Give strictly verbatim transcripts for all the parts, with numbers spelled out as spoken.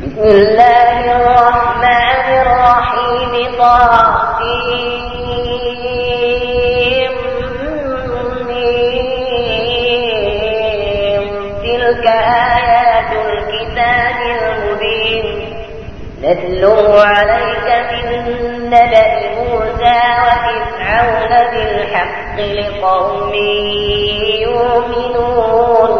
بسم الله الرحمن الرحيم. طاسيم تلك آيات الكتاب المبين نتلو عليك من نبأ موسى وفرعون بالحق لقوم يؤمنون.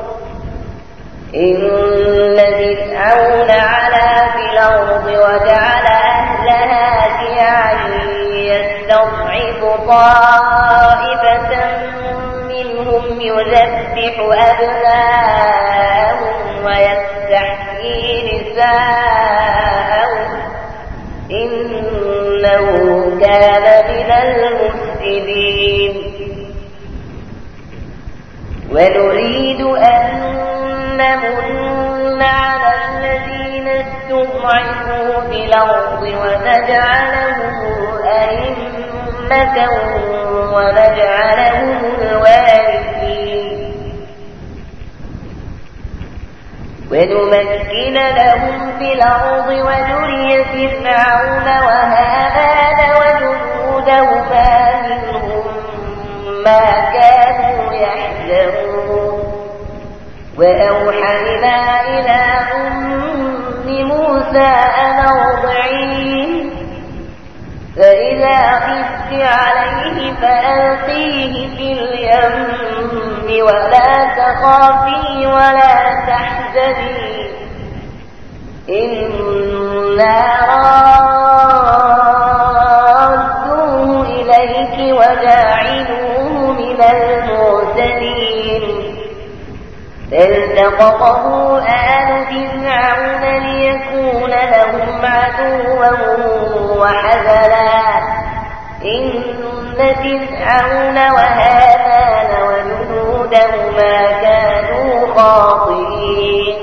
إن فرعون علا في الأرض وجعل أهلها شيعا يستضعف طائفة منهم يذبح أبناءهم ويستحيي نساءهم إنه كان من المفسدين. ونريد أن نمن على الذين استضعفوا في الأرض ونجعلهم أئمة ونجعلهم الوارثين ونمكن لهم في الأرض ونري فرعون وهامان وجنودهما منهم ما كانوا يحذرون. وأوحينا إلى أم موسى أن أرضعيه فإذا خفت عليه فألقيه في اليم ولا تخافي ولا تحزني إنا رادوه إليك وجاعلوه من المرسلين. فالتقطه آل فرعون ليكون لهم عدوا وحزنا إن فرعون وهامان وجنودهما كانوا خاطئين.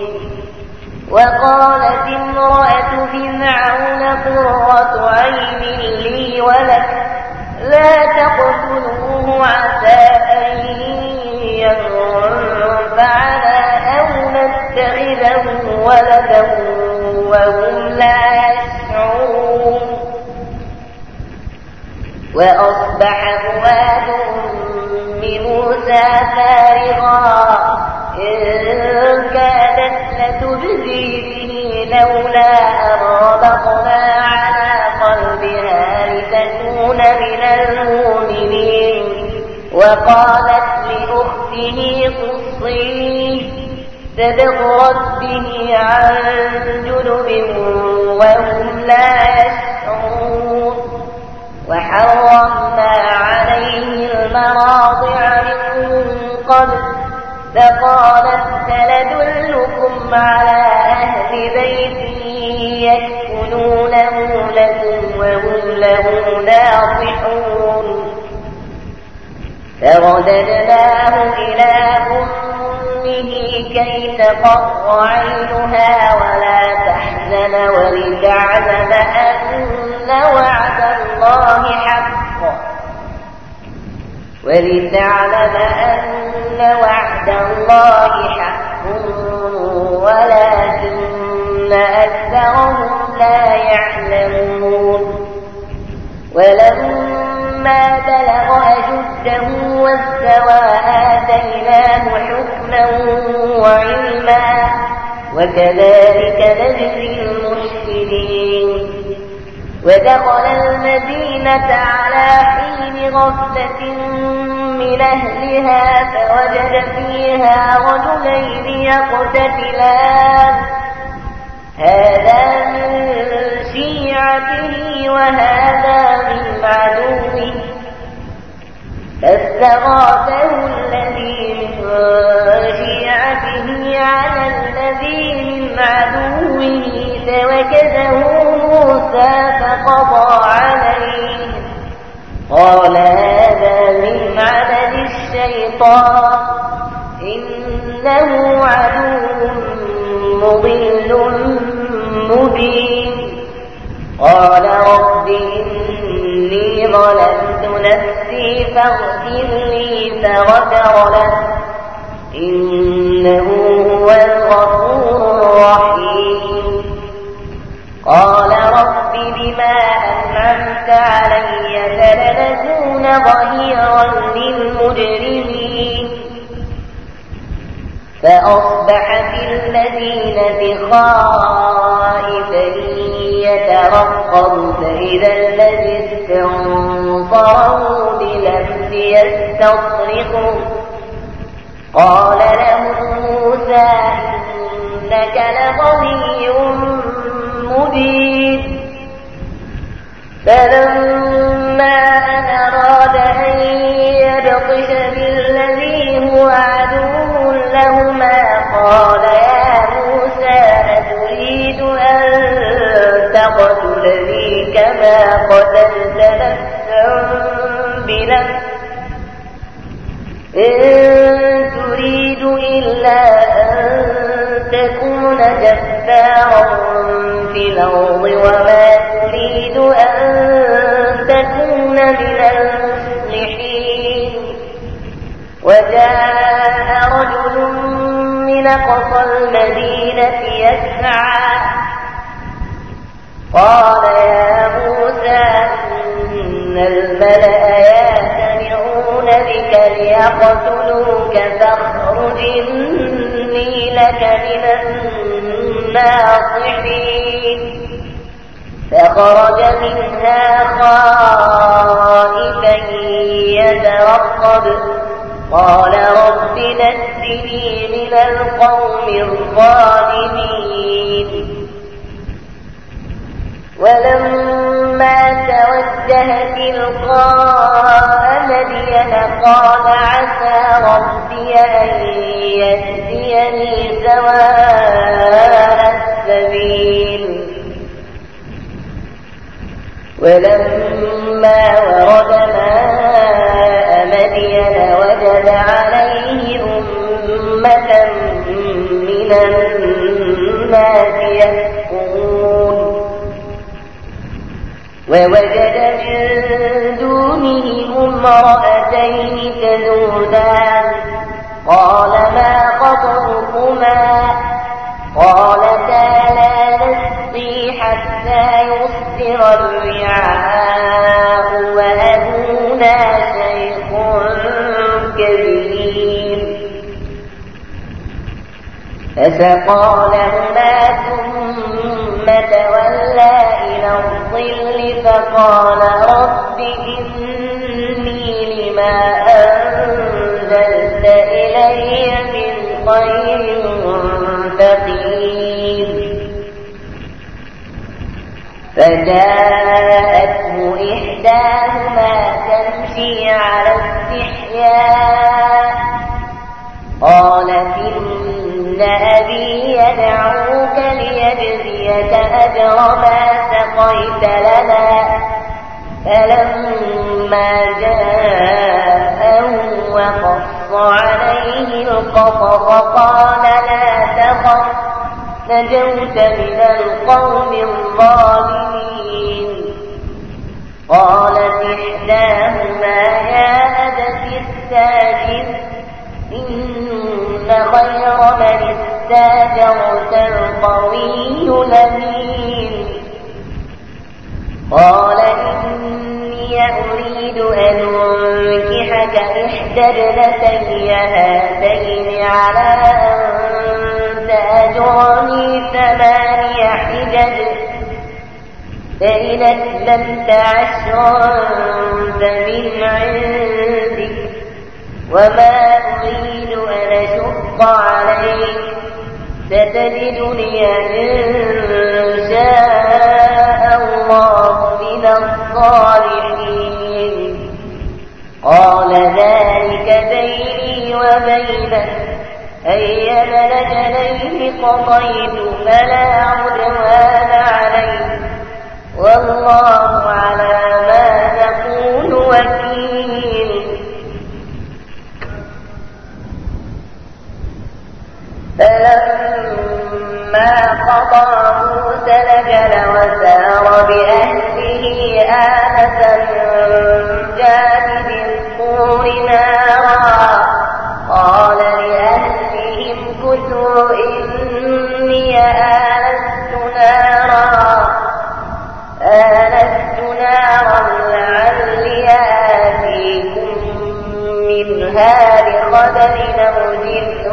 وقالت امرأة فرعون قرة عين لي ولك لا تقتلوه عسى أن ينفعنا أو نتخذه ولدا وهم لا يشعرون. وأصبح فؤاد أم موسى فارغا إن كادت لتبدي به لولا أن ربطنا على قلبها لتكون من المؤمنين. وقالت لأخته قصيه تبصرت به عن جنب وهم لا يشعرون. وحرمنا عليه المراضع من قبل فقالت سندلكم على أهل بيت يكفلونه لكم وهم له ناصحون. فرددناه إلى أمه كي تقر عينها ولا تحزن ولتعلم أن وعد الله حق ولتعلم أن وعد الله حق ولكن أكثرهم لا يعلمون. ولما بلغ أشده واستوى آتيناه حكما وعلما وكذلك نجزي المحسنين. ودخل المدينة على حين غفلة من أهلها فوجد فيها رجلين يقتتلان هذا من شيعته وهذا من عدوه فاستغاثه الذي من شيعته على الذي من عدوه فوكزه موسى فقضى عليه قال هذا من عمل الشيطان إنه عدو مضل مبين. قال رب إني ظلمت نفسي فاغفر لي فغفر له إنه هو الغفور الرحيم. ظهيرا للمجرمين فأصبح في المدينة خائفا يترقب فإذا الذي استنصره بلمس يستصرخه قال له موسى إنك لغوي مبين فلما أن أراد أن يبطش بالذي هو عدو لهما قال يا موسى أتريد أن تقتلني كما قتلت نفسا بنفس إن تريد إلا أن تكون جبارا في الأرض وما تريد أن تكون من المصلحين وجاء رجل من أقصى المدينة يسعى قال يا موسى إن الملأ يأتمرون بك ليقتلوك فاخرج إني لك من الناصحين فخرج منها خائفا يترقب قال رب نجني من القوم الظالمين ولما توجه تلقاء مدين قال عسى ربي أن يهديني سواء السبيل ولما ورد ماء مدين وجد عليه أمة من الناس يسقون ووجد من دونهم امرأتين تذودان قال ما خطبكما قالتا لا نسقي حتى يصدر الرعاء وأبونا شيخ كبير فسقى لهما ثم تولى إلى الظل فقال رب إني لما أنزلت إلي من خير فقير فجاءته إحداهما تمشي على استحياء قالت إن أبي يدعوك ليجزيك أجر ما سقيت لنا فلما جاءه وقص عليه القصص قال لا تخف نجوت من القوم الظالمين قالت إحداهما يا أبت استاجر إن خير من استاجرت القوي الأمين قال إني أريد أن أنكحك إحدى ابنتي هاتين على أن تأجرني ثماني حجج فإن أسلمت عشرا فمن عندك وما أريد أن أشق عليك ستجدني إن شاء الله من الصالحين قال ذلك بيني وبينك أيما الأجلين قضيت فلا عدوان علي والله على ما نقول وكيل فلما قضى موسى الأجل وسار بأهله آنس من جانب الطور نارا قال لأهلهم كثوا إني آنست نارا آنست نارا لعلي آتيكم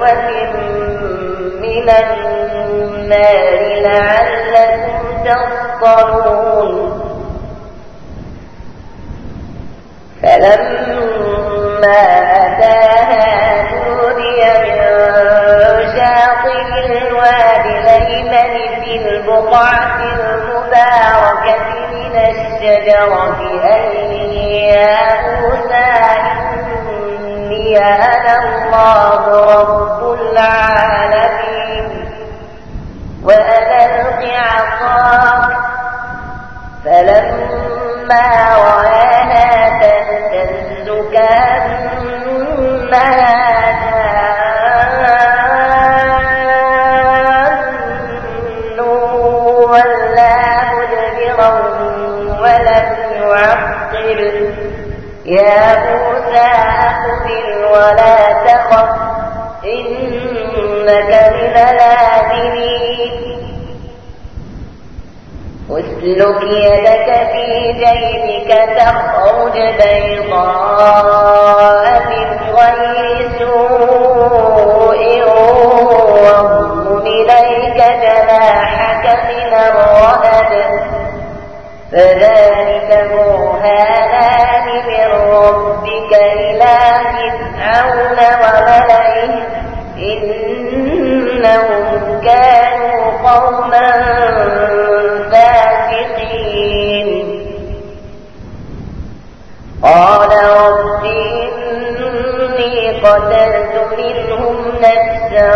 ربوة من النار لعلكم تصطلون فلما أتاها نودي من شاطئ الوادي الأيمن في البقعة المباركة من الشجرة أن يا موسى إني أنا الله رب العالمين وأن ألق عصاك فلما رآها تهتز كأنها جان ولا مدبرا ولم يعقل يا موسى أقبل ولا تخف إنك من الآمنين اسلك يدك في جيبك تخرج بيضاء من غير سوء واضم إليك جناحك من الرهب فذلك برهانان من ربك إلى فرعون وملئه إنهم كانوا قوما فاسقين قال رب إني قتلت منهم نفسا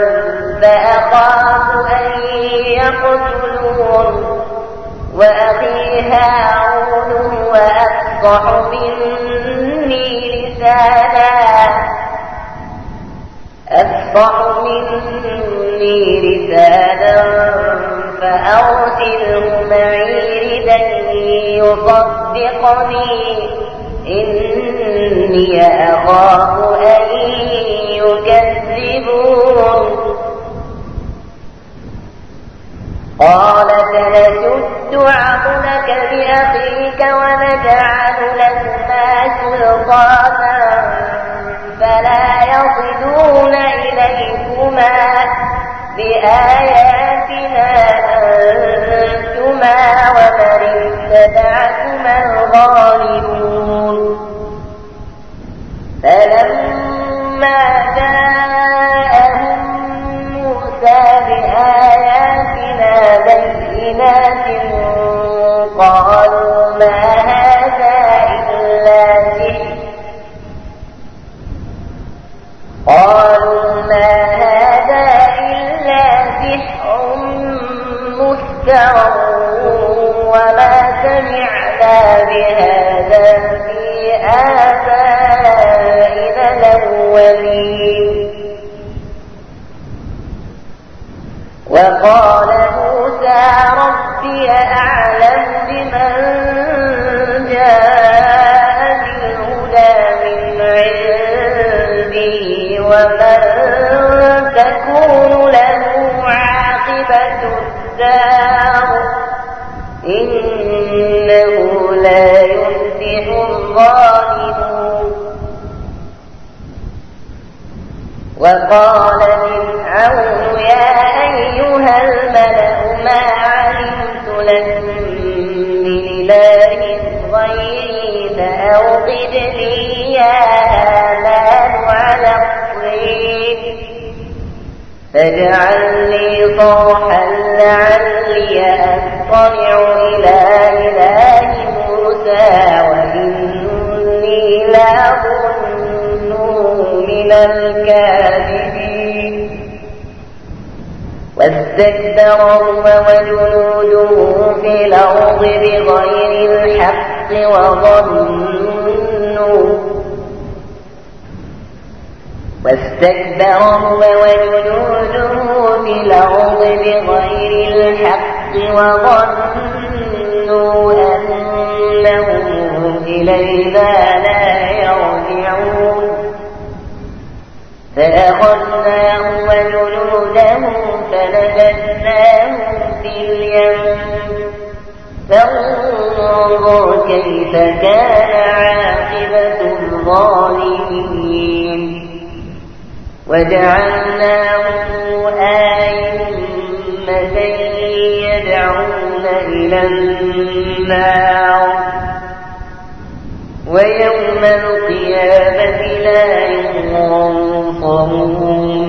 فأخاف أن يقتلون وأخي هارون هو أفصح مني لسانا أفصح مني لسانا فأرسله معي ردا يصدقني إني أخاف أن يكذبون قال سنشد عضدك بأخيك ونجعل لكما سلطانا فلا يصلون إليكما بآياتنا أنتما ومن اتبعكما الغالبون فلما جاءهم موسى بآياتنا بينات قالوا ما هذا إلا سحر قالوا ما هذا إلا سحر مفترى وما سمعنا بهذا في آبائنا الأولين وقال موسى ربي أعلم بمن جاء بالهدى من عنده ومن تكون له عاقبة الدار إنه لا يفلح الظالمون وقال فرعون يا أيها الملأ ما علمت لكم من إله غيري فأوقد لي يا هامان على الطين فاجعل لي صرحا لعلي أطلع إلى إله موسى وإني لأظنه من الكاذبين واستكبر هو وجنوده في الأرض بغير الحق وظنوا واستكبر هو وجنوده في الأرض بغير الحق وظنوا أنهم إلينا لا يرجعون فأخذناه وجنوده فنبذناهم في اليم فانظر كيف كان عاقبة الظالمين وجعلناهم أئمة يدعون إلى النار ويوم القيامة لا ينصرون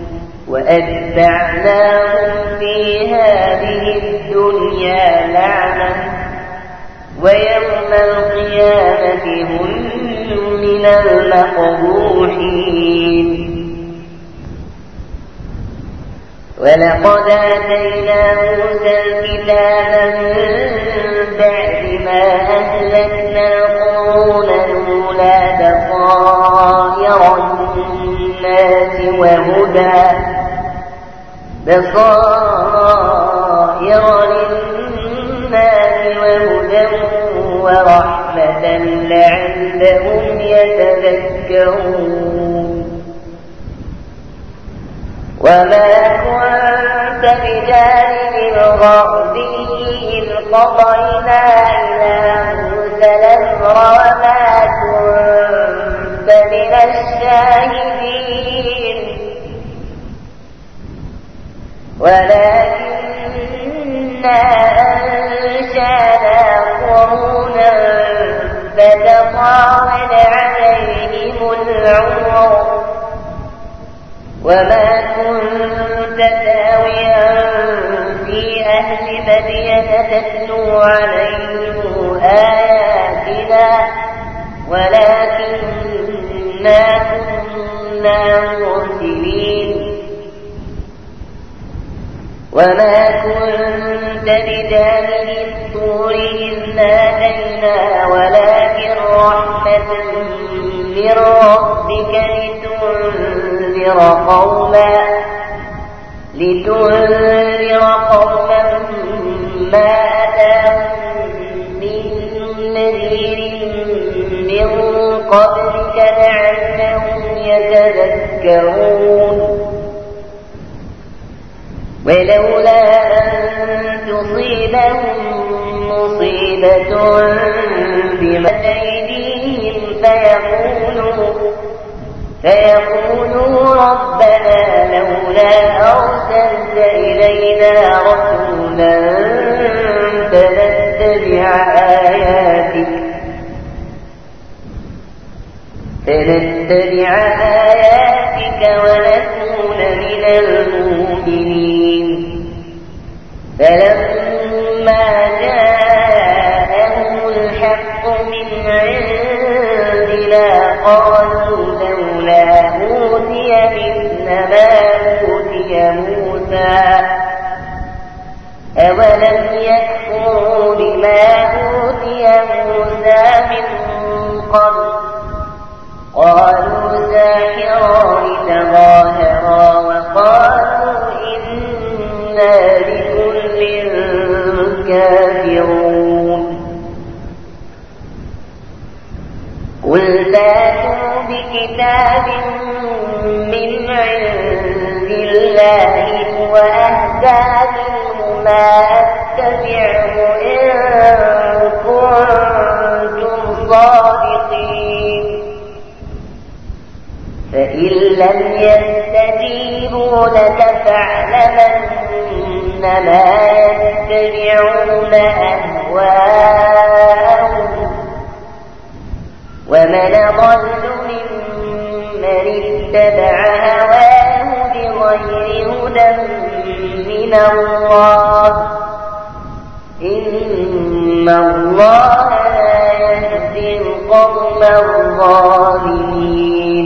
وأتبعناهم في هذه الدنيا لعنة ويوم القيامة هم من المقبوحين ولقد آتينا موسى الكتاب من بعد ما أهلكنا القرون الأولى بصائر الناس وهدى بصائر للناس وهدى ورحمة لعلهم يتذكرون وما كنت بجانب الغربي إذ قضينا إلى موسى الأمر وما كنت من الشاهدين ولكننا أنشأنا قرونا فتطاول عليهم العمر وما كنت ثاويا في أهل مدين تتلو عليهم آياتنا ولكننا كنا مرسلين وما كنت بجانب الطور إذ نادينا ولكن رحمة من ربك لتنذر قوما لتنذر قوما ما أتاهم من نذير من قبلك لعلهم يتذكرون ولولا أن تصيبهم مصيبة بما أيديهم فيقولوا فيقولوا ربنا لولا أرسلت إلينا رسولا فنتبع آياتك فنتبع آياتك ونكون من المؤمنين فلما جاءهم الحق من عندنا قالوا لولا أوتي مثل ما أوتي موسى أولم يكفروا بما أوتي موسى من قبل قالوا ساحران تظاهرا وقالوا إنا بكل كافرون قل فاتوا بكتاب من عند الله وأهدى منه ما أتبعه إن كنتم صادقين فإن لم يستجيبوا لك فاعلمنما يتبعون أهواءهم ومن ضل ممن اتبع هواه بغير هدى من الله إن الله لا يهدي القوم الظالمين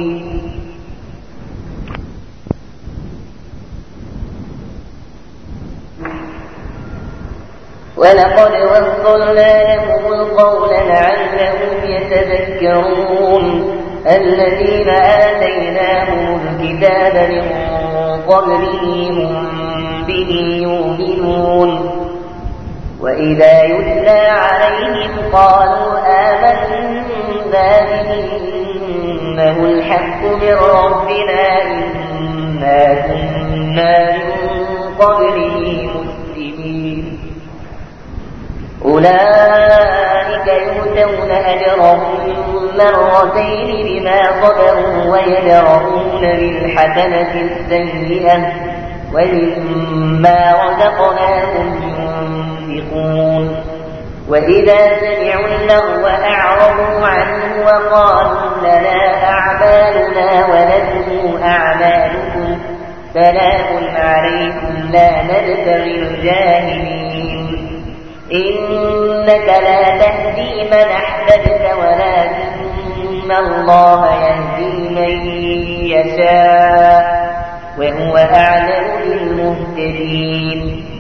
ولقد وصلنا لهم القول لعلهم يتذكرون الذين آتيناهم الكتاب من قبله هم به يؤمنون وإذا يتلى عليهم قالوا آمنا به إنه الحق من ربنا إنا كنا من قبله مسلمين أولئك يؤتون أجرهم مرتين بما صبروا ويدرؤون بالحسنة السيئة ومما رزقناهم ينفقون وإذا سمعوا اللغو أعرضوا عنه وقالوا لنا أعمالنا ولكم أعمالكم سلام عليكم لا نبتغي الجاهلين إنك لا تهدي من أحببت ولكن الله يهدي من يشاء وهو أعلم بالمهتدين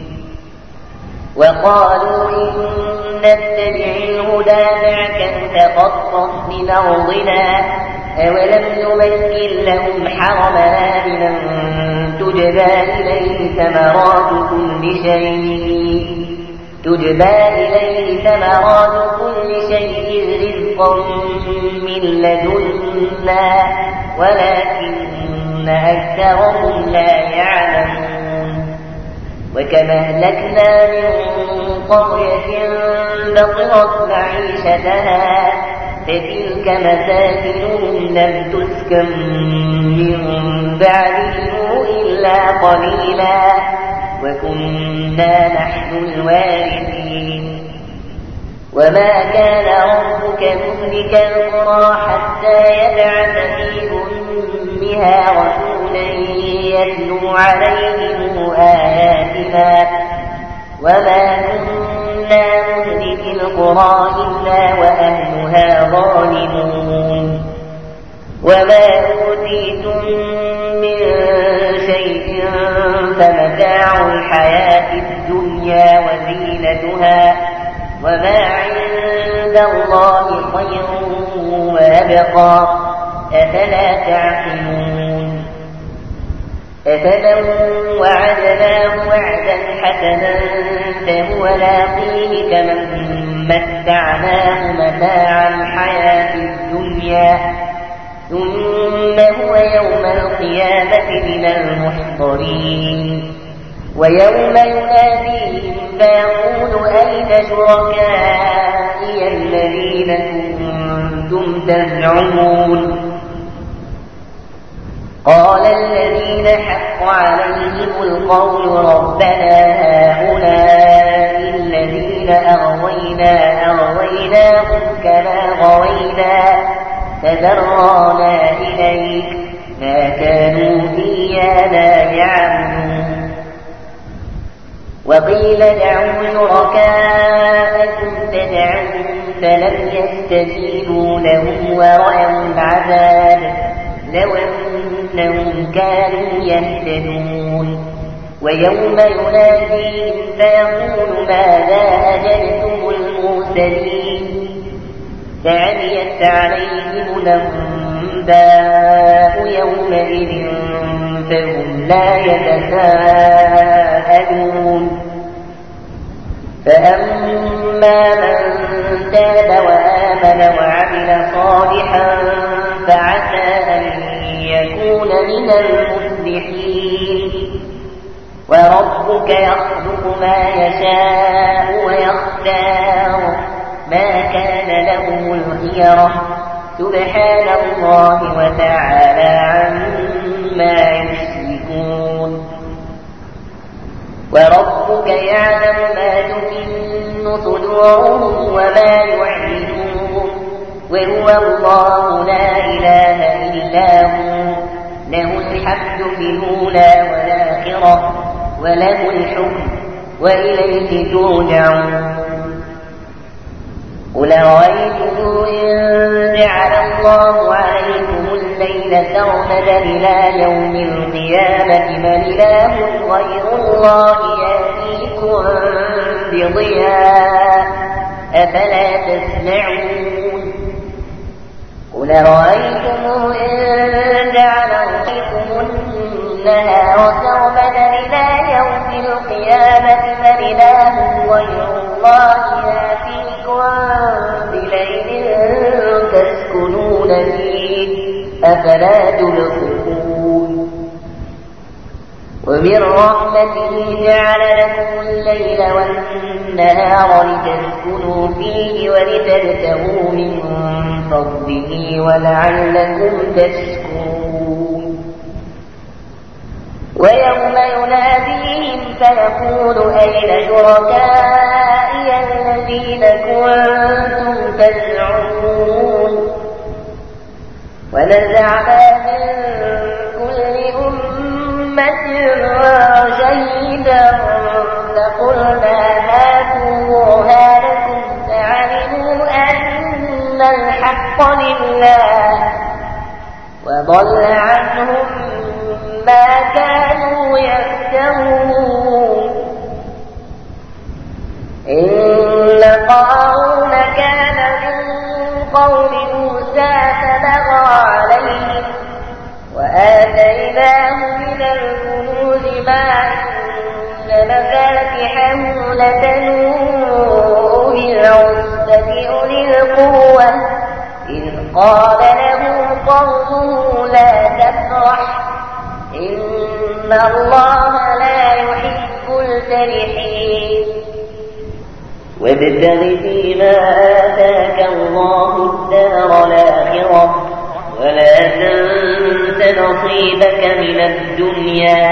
وقالوا إن نتبع الهدى معك نتخطف من أرضنا أولم نمكن لهم حرمنا من تجبى إليه ثمرات كل شيء تجبى إليه ثمرات كل شيء رزقا من لدنا ولكن أكثرهم لا يعلمون وكما أهلكنا من قرية بطرت معيشتها فتلك مساكنهم لم تسكن من بعدهم إلا قليلا وكنا نحن الوارثين وما كان ربك مهلك القرى حتى يبعث في أمها رسولا يتلو عليهم آياتنا وما كنا مهلك القرى إلا وأهلها ظالمون وما أوتيتم من شيء فمتاع الحياة الدنيا وزينتها وما عند الله خير وأبقى أفلا تعقلون أفمن وعدناه وعدا حسنا فهو لاقيه كمن متعناه متاع الحياة الدنيا ثم هو يوم القيامة من المحضرين ويوم يناديهم فيقول أين شركائي الذين كنتم تزعمون قال الذين حق عليهم القول ربنا هؤلاء الذين أغوينا أغويناهم كما غوينا فذرنا إليك ما كانوا إيانا يعبدون وقيل ادعوا شركاءكم فدعوا فلم يستجيبوا لهم ورأوا العذاب لو أنهم كانوا يهتدون ويوم يناديهم فيقول ماذا أجبتم المرسلين فعميت عليهم الأنباء يومئذ فهم لا يتساءلون فأما من تاب وآمن وعمل صالحا فعسى أن يكون من المفلحين وربك يخلق ما يشاء ويختار ما كان لهم الخيرة سبحان الله وتعالى عما يشركون وربك يعلم ما تكن صدورهم وما يعلنون وهو الله لا إله إلا هو له الحمد في الأولى والآخرة وله الحكم وإليه ترجعون قل رأيتم إن جعل الله عليكم الليل سرمدا إلى يوم القيامة من إله غير الله يأتيكم بضياء أفلا تسمعون قل رأيتم إن جعل عليكم النهار سرمدا إلى يوم القيامة من إله غير الله يأتيكم بليل تسكنون فيه أفلا تبصرون ومن رحمته جعل لكم الليل والنهار لتسكنوا فيه ولتبتغوا من فضله ولعلكم تشكرون ويوم يناديهم فيقول أين شركائي الذين كنتم تزعمون ونزعنا من كل أمة شهيدا فقلنا هاتوا برهانكم فعلموا أن الحق لله وضل عنهم ما كانوا يفترون إن قارون كان من قوم موسى فبغى عليهم وآتيناه من الكنوز ما إن مفاتحه لتنوء بالعصبة أولي القوة إذ قال له قومه لا تفرح إن الله لا يحب الفرحين وابتغ فيما آتاك الله الدار الآخرة ولا تنس نصيبك من الدنيا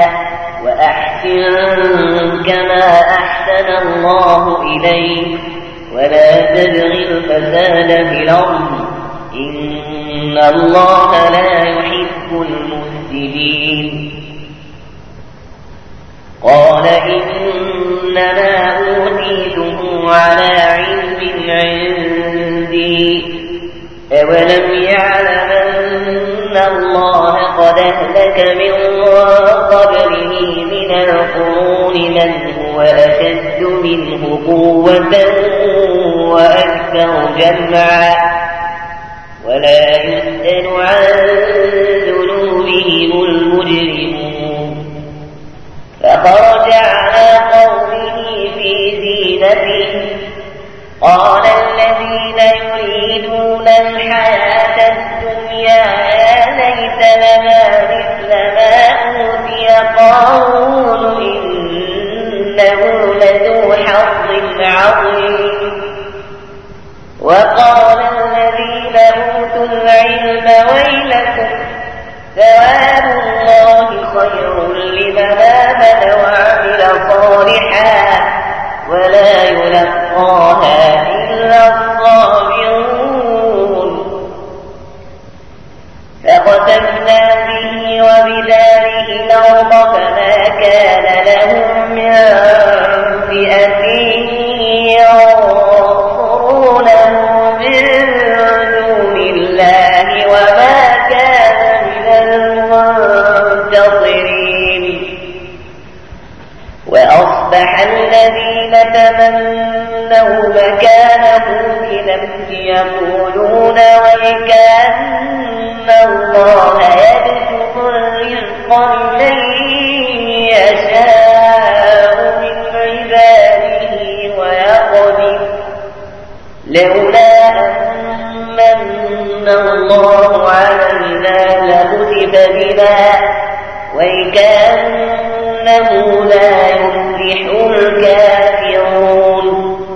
وأحسن كما أحسن الله إليك ولا تبغ الفساد في الأرض إن الله لا يحب المفسدين قال إنما أوتيته على علم عندي أولم يعلم أن الله قد أهلك من قبله من القرون من هو أشد منه قوة وأكثر جمعا ولا يسأل عن ذنوبهم المجرمون فخرج على قومه في زينته قال الذين يريدون الحياة الدنيا يا ليت لنا مثل ما أوتي قارون إنه لذو حظ عظيم وقال الذين أوتوا العلم ويلكم ثواب الله خير لمن آمن وعمل صالحا ولا يلقاها إلا الصابرون فقسمنا به وبداره الأرض فما كان له من فئة ينصرونه من دون الله وما كان من المنتصرين وأصبح الذين تمنوا مكانه بنفس يقولون ويكأن الله يبسط الرزق لمن يشاء من عباده ويقدر لولا أن الله علينا لخسف بنا ويكأنه لا يفلح الكافرون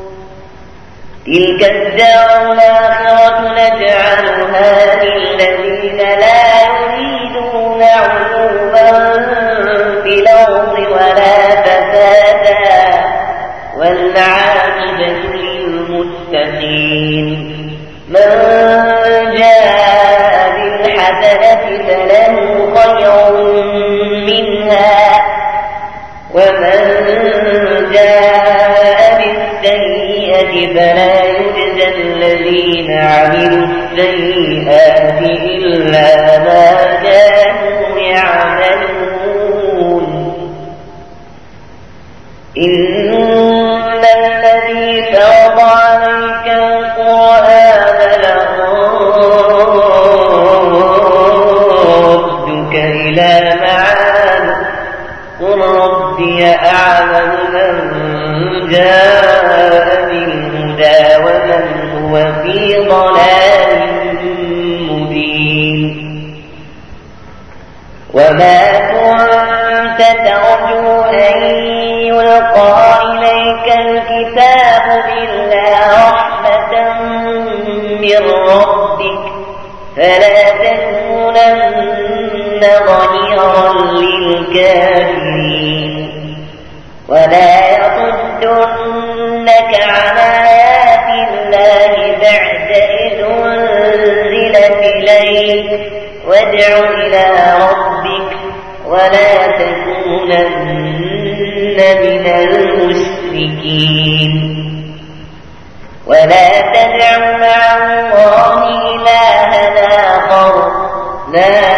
تلك الدار الآخرة نجعلها للذين لا يريدون علوا في الأرض ولا فسادا والعاقبة للمتقين من جاء بالحسنة فله خير منها ومن جاء بالسيئة فلا يجزى الذين عملوا السيئات إلا ما كانوا يعملون إن الذي فرض عليك القرآن لردك إلى معاد قل ربي أعلم من جاء بالهدى ومن هو في ضلال مبين وما كنت ترجو أن يلقى إليك الكتاب إلا رحمة من ربك فلا تكونن ظهيرا للكافرين ولا يصدنك عن آيات الله بعد إذ أنزلت إليك وادع إلى ربك ولا تكونن من المشركين ولا تدع مع الله إلها آخر لا